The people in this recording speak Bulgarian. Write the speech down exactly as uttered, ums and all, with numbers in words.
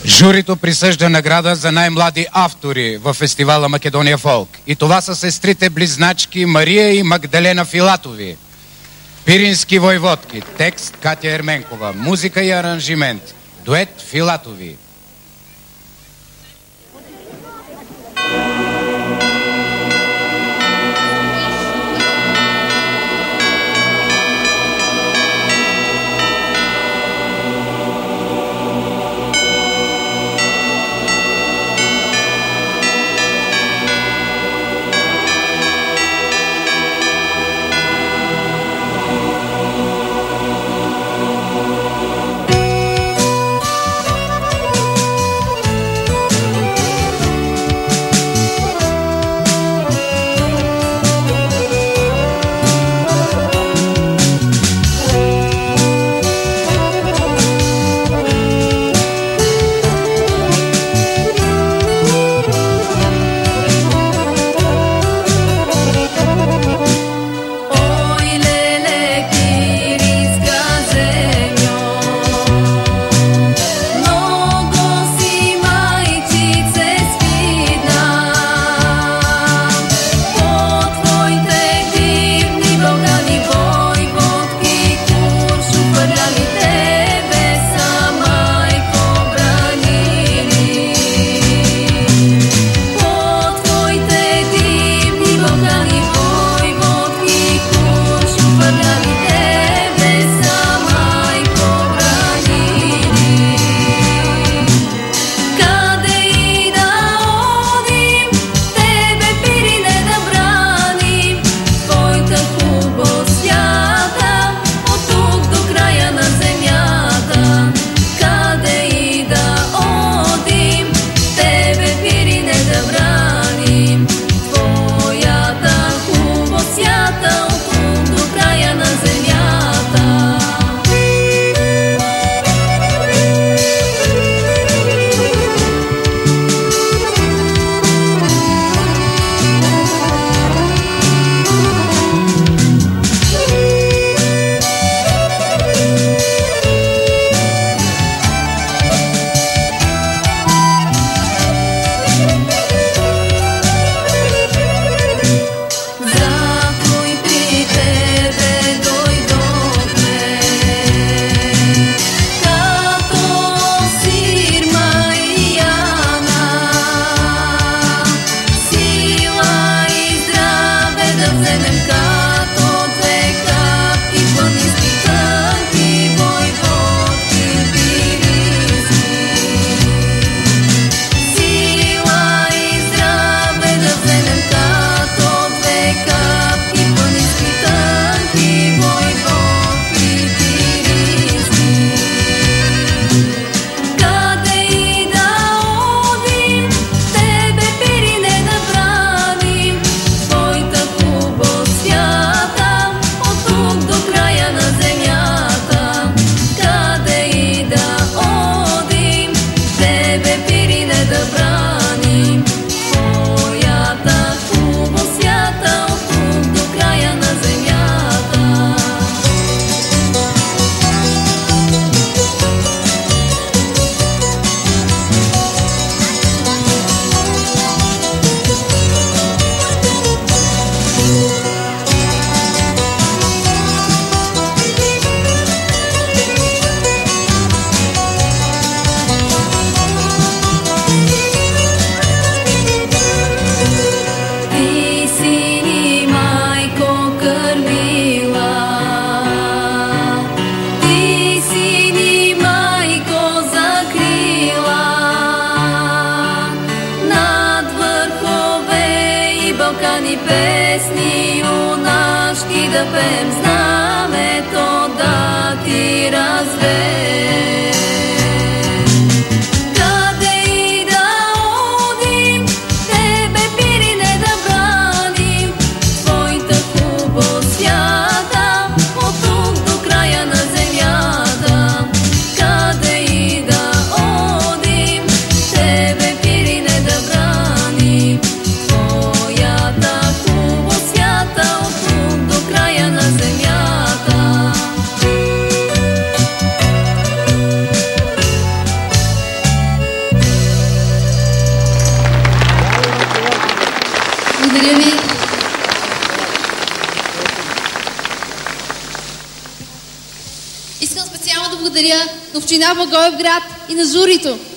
Журито присъжда награда за най-млади автори в фестивала Македония Фолк. И това са сестрите близначки Мария и Магдалена Филатови. Пирински войводки. Текст Катя Ерменкова. Музика и аранжимент. Дует Филатови. Балкани песни юнашки да пеем, знамето да ти развеем. Къде и да одим, тебе, Пирине, да браним, твоята хубост свята, от тук до края на земята. Къде и да одим, тебе, Пирине, да браним, твоята хубост свята, от тук до края на земята. специално да благодаря на община Благоевград и на журито,